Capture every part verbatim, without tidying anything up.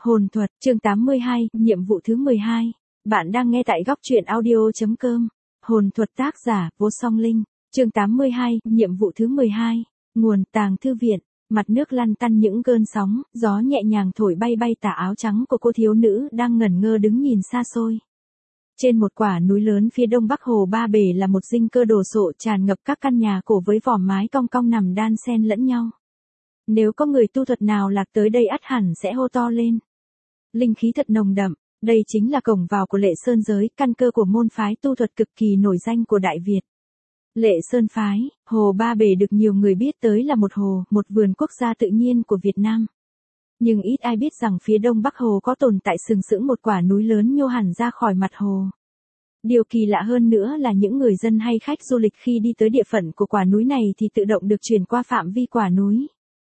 Hồn thuật, chương tám mươi hai, nhiệm vụ thứ mười hai. Bạn đang nghe tại góc truyện audio.com. Hồn thuật tác giả, Vô Song Linh. Chương tám mươi hai, nhiệm vụ thứ mười hai. Nguồn, tàng thư viện. Mặt nước lăn tăn những cơn sóng, gió nhẹ nhàng thổi bay bay tà áo trắng của cô thiếu nữ đang ngẩn ngơ đứng nhìn xa xôi. Trên một quả núi lớn phía đông bắc hồ Ba Bể là một dinh cơ đồ sộ tràn ngập các căn nhà cổ với vòm mái cong cong nằm đan xen lẫn nhau. Nếu có người tu thuật nào lạc tới đây ắt hẳn sẽ hô to lên. Linh khí thật nồng đậm, đây chính là cổng vào của Lệ Sơn giới, căn cơ của môn phái tu thuật cực kỳ nổi danh của Đại Việt. Lệ Sơn phái, hồ Ba Bể được nhiều người biết tới là một hồ, một vườn quốc gia tự nhiên của Việt Nam. Nhưng ít ai biết rằng phía đông bắc hồ có tồn tại sừng sững một quả núi lớn nhô hẳn ra khỏi mặt hồ. Điều kỳ lạ hơn nữa là những người dân hay khách du lịch khi đi tới địa phận của quả núi này thì tự động được chuyển qua phạm vi quả núi.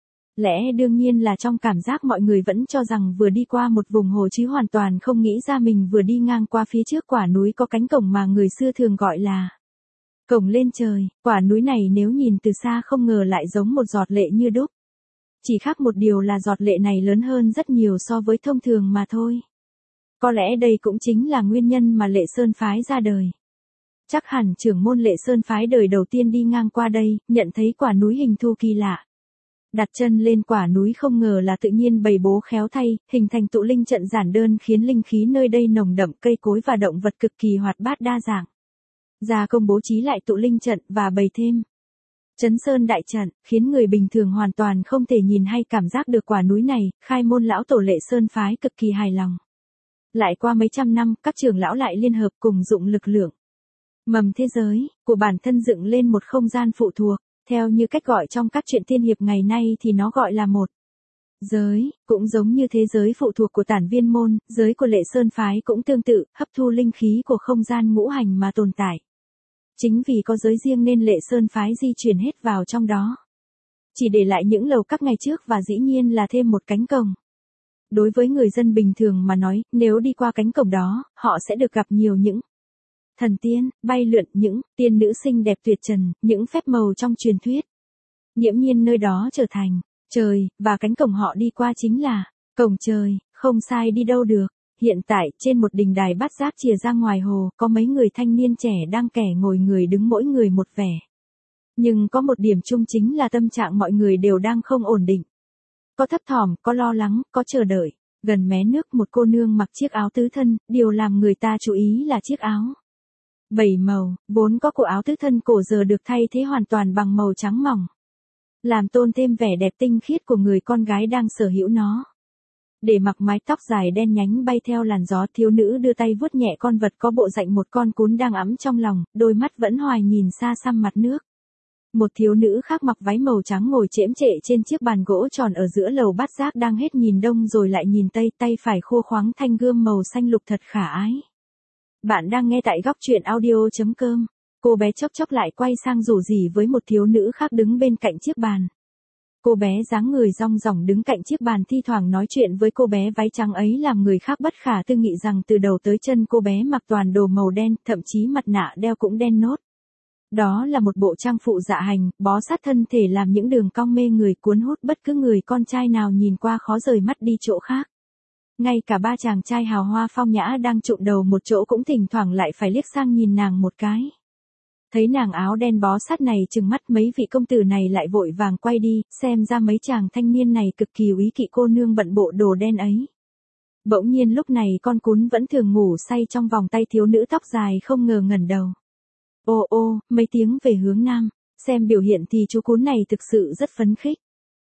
Lẽ đương nhiên là trong cảm giác mọi người vẫn cho rằng vừa đi qua một vùng hồ chứ hoàn toàn không nghĩ ra mình vừa đi ngang qua phía trước quả núi có cánh cổng mà người xưa thường gọi là cổng lên trời. Quả núi này nếu nhìn từ xa không ngờ lại giống một giọt lệ như đúc. Chỉ khác một điều là giọt lệ này lớn hơn rất nhiều so với thông thường mà thôi. Có lẽ đây cũng chính là nguyên nhân mà Lệ Sơn phái ra đời. Chắc hẳn trưởng môn Lệ Sơn phái đời đầu tiên đi ngang qua đây, nhận thấy quả núi hình thù kỳ lạ. Đặt chân lên quả núi không ngờ là tự nhiên bày bố khéo thay, hình thành tụ linh trận giản đơn khiến linh khí nơi đây nồng đậm, cây cối và động vật cực kỳ hoạt bát đa dạng. Gia công bố trí lại tụ linh trận và bày thêm Chấn Sơn đại trận, khiến người bình thường hoàn toàn không thể nhìn hay cảm giác được quả núi này. Khai môn lão tổ Lệ Sơn phái cực kỳ hài lòng. Lại qua mấy trăm năm, các trưởng lão lại liên hợp cùng dụng lực lượng mầm thế giới của bản thân dựng lên một không gian phụ thuộc. Theo như cách gọi trong các truyện tiên hiệp ngày nay thì nó gọi là một giới, cũng giống như thế giới phụ thuộc của Tản Viên môn, giới của Lệ Sơn phái cũng tương tự, hấp thu linh khí của không gian ngũ hành mà tồn tại. Chính vì có giới riêng nên Lệ Sơn phái di chuyển hết vào trong đó. Chỉ để lại những lầu các ngày trước và dĩ nhiên là thêm một cánh cổng. Đối với người dân bình thường mà nói, nếu đi qua cánh cổng đó, họ sẽ được gặp nhiều những thần tiên, bay lượn, những tiên nữ xinh đẹp tuyệt trần, những phép màu trong truyền thuyết. Nghiễm nhiên nơi đó trở thành trời, và cánh cổng họ đi qua chính là cổng trời, không sai đi đâu được. Hiện tại, trên một đình đài bát giác chìa ra ngoài hồ, có mấy người thanh niên trẻ đang kẻ ngồi người đứng mỗi người một vẻ. Nhưng có một điểm chung chính là tâm trạng mọi người đều đang không ổn định. Có thấp thỏm, có lo lắng, có chờ đợi. Gần mé nước một cô nương mặc chiếc áo tứ thân, điều làm người ta chú ý là chiếc áo bảy màu, vốn có của áo tứ thân cổ giờ được thay thế hoàn toàn bằng màu trắng mỏng, làm tôn thêm vẻ đẹp tinh khiết của người con gái đang sở hữu nó. Để mặc mái tóc dài đen nhánh bay theo làn gió, thiếu nữ đưa tay vuốt nhẹ con vật có bộ dạng một con cún đang ẵm trong lòng, đôi mắt vẫn hoài nhìn xa xăm mặt nước. Một thiếu nữ khác mặc váy màu trắng ngồi chễm chệ trên chiếc bàn gỗ tròn ở giữa lầu bát giác đang hết nhìn đông rồi lại nhìn tây, tay phải khua khoáng thanh gươm màu xanh lục thật khả ái. Bạn đang nghe tại góc truyện audio.com. Cô bé chốc chốc lại quay sang rủ rỉ với một thiếu nữ khác đứng bên cạnh chiếc bàn. Cô bé dáng người rong ròng đứng cạnh chiếc bàn thi thoảng nói chuyện với cô bé váy trắng ấy làm người khác bất khả tư nghị rằng từ đầu tới chân cô bé mặc toàn đồ màu đen, thậm chí mặt nạ đeo cũng đen nốt. Đó là một bộ trang phụ dạ hành, bó sát thân thể làm những đường cong mê người cuốn hút bất cứ người con trai nào nhìn qua khó rời mắt đi chỗ khác. Ngay cả ba chàng trai hào hoa phong nhã đang trụm đầu một chỗ cũng thỉnh thoảng lại phải liếc sang nhìn nàng một cái. Thấy nàng áo đen bó sát này trừng mắt, mấy vị công tử này lại vội vàng quay đi, xem ra mấy chàng thanh niên này cực kỳ úy kỵ cô nương bận bộ đồ đen ấy. Bỗng nhiên lúc này con cún vẫn thường ngủ say trong vòng tay thiếu nữ tóc dài không ngờ ngẩng đầu. Ô ô, mấy tiếng về hướng nam, xem biểu hiện thì chú cún này thực sự rất phấn khích.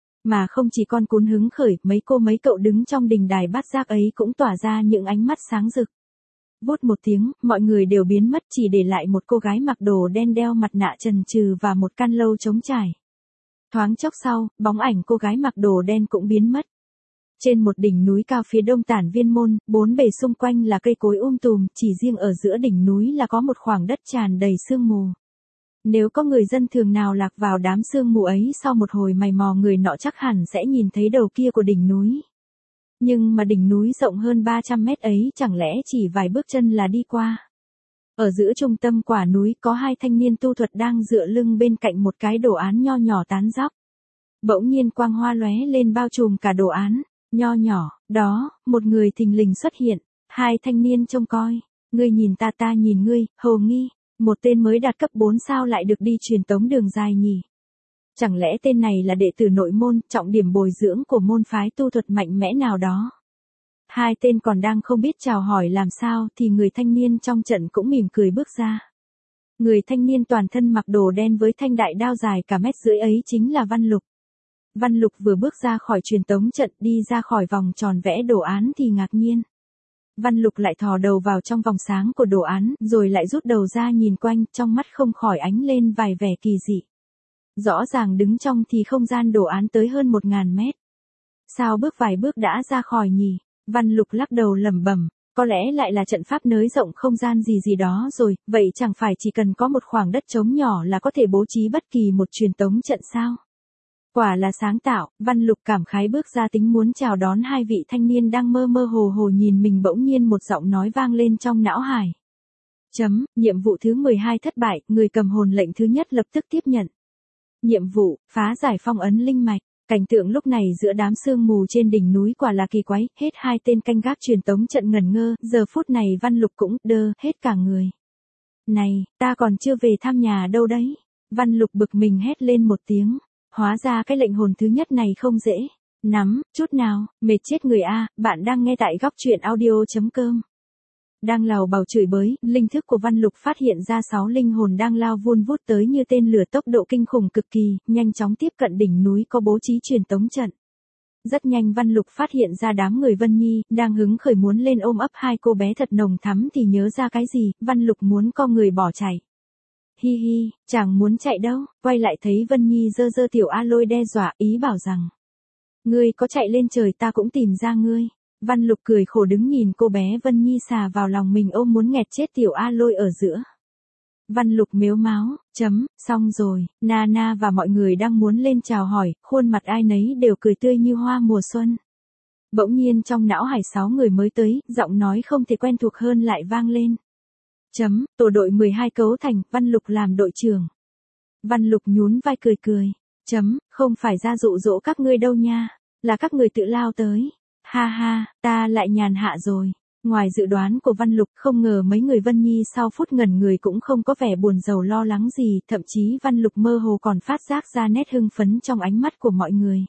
Mà không chỉ con cún hứng khởi, mấy cô mấy cậu đứng trong đình đài bát giác ấy cũng tỏa ra những ánh mắt sáng rực. Vút một tiếng, mọi người đều biến mất, chỉ để lại một cô gái mặc đồ đen đeo mặt nạ trần trừ và một căn lâu trống trải. Thoáng chốc sau, bóng ảnh cô gái mặc đồ đen cũng biến mất. Trên một đỉnh núi cao phía đông Tản Viên môn, bốn bề xung quanh là cây cối um tùm, chỉ riêng ở giữa đỉnh núi là có một khoảng đất tràn đầy sương mù. Nếu có người dân thường nào lạc vào đám sương mù ấy sau một hồi mày mò, người nọ chắc hẳn sẽ nhìn thấy đầu kia của đỉnh núi. Nhưng mà đỉnh núi rộng hơn ba trăm mét ấy chẳng lẽ chỉ vài bước chân là đi qua. Ở giữa trung tâm quả núi có hai thanh niên tu thuật đang dựa lưng bên cạnh một cái đồ án nho nhỏ tán dóc. Bỗng nhiên quang hoa lóe lên bao trùm cả đồ án. Nho nhỏ, đó, một người thình lình xuất hiện, hai thanh niên trông coi, ngươi nhìn ta ta nhìn ngươi, hồ nghi, một tên mới đạt cấp bốn sao lại được đi truyền tống đường dài nhỉ? Chẳng lẽ tên này là đệ tử nội môn, trọng điểm bồi dưỡng của môn phái tu thuật mạnh mẽ nào đó? Hai tên còn đang không biết chào hỏi làm sao thì người thanh niên trong trận cũng mỉm cười bước ra. Người thanh niên toàn thân mặc đồ đen với thanh đại đao dài cả mét rưỡi ấy chính là Văn Lục. Văn Lục vừa bước ra khỏi truyền tống trận đi ra khỏi vòng tròn vẽ đồ án thì ngạc nhiên. Văn Lục lại thò đầu vào trong vòng sáng của đồ án rồi lại rút đầu ra nhìn quanh, trong mắt không khỏi ánh lên vài vẻ kỳ dị. Rõ ràng đứng trong thì không gian đồ án tới hơn một ngàn mét. Sao bước vài bước đã ra khỏi nhỉ? Văn Lục lắc đầu lẩm bẩm, có lẽ lại là trận pháp nới rộng không gian gì gì đó rồi, vậy chẳng phải chỉ cần có một khoảng đất trống nhỏ là có thể bố trí bất kỳ một truyền tống trận sao? Quả là sáng tạo, Văn Lục cảm khái bước ra tính muốn chào đón hai vị thanh niên đang mơ mơ hồ hồ nhìn mình, bỗng nhiên một giọng nói vang lên trong não hải. Chấm, nhiệm vụ thứ mười hai thất bại, người cầm hồn lệnh thứ nhất lập tức tiếp nhận. Nhiệm vụ, phá giải phong ấn linh mạch. Cảnh tượng lúc này giữa đám sương mù trên đỉnh núi quả là kỳ quái, hết hai tên canh gác truyền tống trận ngẩn ngơ, giờ phút này Văn Lục cũng đơ hết cả người. Này, ta còn chưa về thăm nhà đâu đấy. Văn Lục bực mình hét lên một tiếng. Hóa ra cái lệnh hồn thứ nhất này không dễ nắm chút nào, mệt chết người a. Bạn đang nghe tại góc truyện audio chấm com. Đang lào bào chửi bới, linh thức của Văn Lục phát hiện ra sáu linh hồn đang lao vun vút tới như tên lửa, tốc độ kinh khủng cực kỳ, nhanh chóng tiếp cận đỉnh núi có bố trí truyền tống trận. Rất nhanh Văn Lục phát hiện ra đám người Vân Nhi, đang hứng khởi muốn lên ôm ấp hai cô bé thật nồng thắm thì nhớ ra cái gì, Văn Lục muốn co người bỏ chạy. Hi hi, chẳng muốn chạy đâu, quay lại thấy Vân Nhi giơ giơ tiểu A Lôi đe dọa, ý bảo rằng. Ngươi có chạy lên trời ta cũng tìm ra ngươi. Văn Lục cười khổ đứng nhìn cô bé Vân Nhi xà vào lòng mình ôm muốn nghẹt chết tiểu A Lôi ở giữa. Văn Lục mếu máo, chấm, xong rồi, Nana và mọi người đang muốn lên chào hỏi, khuôn mặt ai nấy đều cười tươi như hoa mùa xuân. Bỗng nhiên trong não hải sáu người mới tới, giọng nói không thể quen thuộc hơn lại vang lên. Chấm, tổ đội mười hai cấu thành, Văn Lục làm đội trưởng. Văn Lục nhún vai cười cười. Chấm, không phải ra dụ dỗ các ngươi đâu nha, là các người tự lao tới. Ha ha, ta lại nhàn hạ rồi. Ngoài dự đoán của Văn Lục, không ngờ mấy người Vân Nhi sau phút ngẩn người cũng không có vẻ buồn rầu lo lắng gì, thậm chí Văn Lục mơ hồ còn phát giác ra nét hưng phấn trong ánh mắt của mọi người.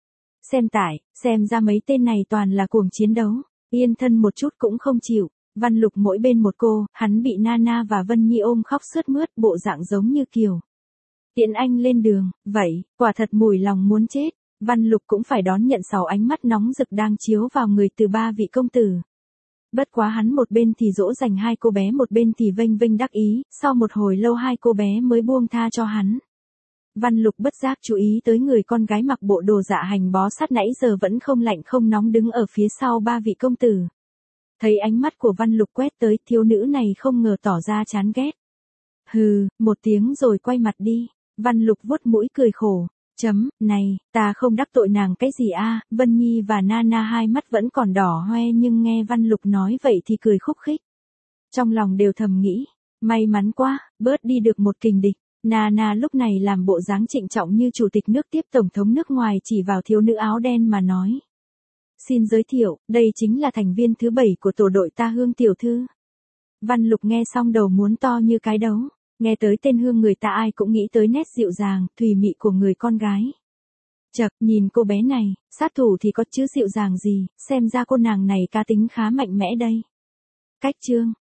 Xem tải, xem ra mấy tên này toàn là cuồng chiến đấu, yên thân một chút cũng không chịu. Văn Lục mỗi bên một cô, hắn bị Nana và Vân Nhi ôm khóc sướt mướt, bộ dạng giống như kiểu tiễn anh lên đường, vậy, quả thật mùi lòng muốn chết. Văn Lục cũng phải đón nhận sáu ánh mắt nóng rực đang chiếu vào người từ ba vị công tử. Bất quá hắn một bên thì dỗ dành hai cô bé, một bên thì vênh vênh đắc ý, sau một hồi lâu hai cô bé mới buông tha cho hắn. Văn Lục bất giác chú ý tới người con gái mặc bộ đồ dạ hành bó sát nãy giờ vẫn không lạnh không nóng đứng ở phía sau ba vị công tử. Thấy ánh mắt của Văn Lục quét tới, thiếu nữ này không ngờ tỏ ra chán ghét. Hừ, một tiếng rồi quay mặt đi. Văn Lục vuốt mũi cười khổ. Chấm, này, ta không đắc tội nàng cái gì a. Vân Nhi và Nana hai mắt vẫn còn đỏ hoe nhưng nghe Văn Lục nói vậy thì cười khúc khích. Trong lòng đều thầm nghĩ, may mắn quá, bớt đi được một kình địch. Nana lúc này làm bộ dáng trịnh trọng như chủ tịch nước tiếp tổng thống nước ngoài, chỉ vào thiếu nữ áo đen mà nói. Xin giới thiệu, đây chính là thành viên thứ bảy của tổ đội ta, Hương tiểu thư. Văn Lục nghe xong đầu muốn to như cái đấu. Nghe tới tên Hương người ta ai cũng nghĩ tới nét dịu dàng, thùy mị của người con gái. Chậc, nhìn cô bé này, sát thủ thì có chứ dịu dàng gì, xem ra cô nàng này cá tính khá mạnh mẽ đây. Cách chương,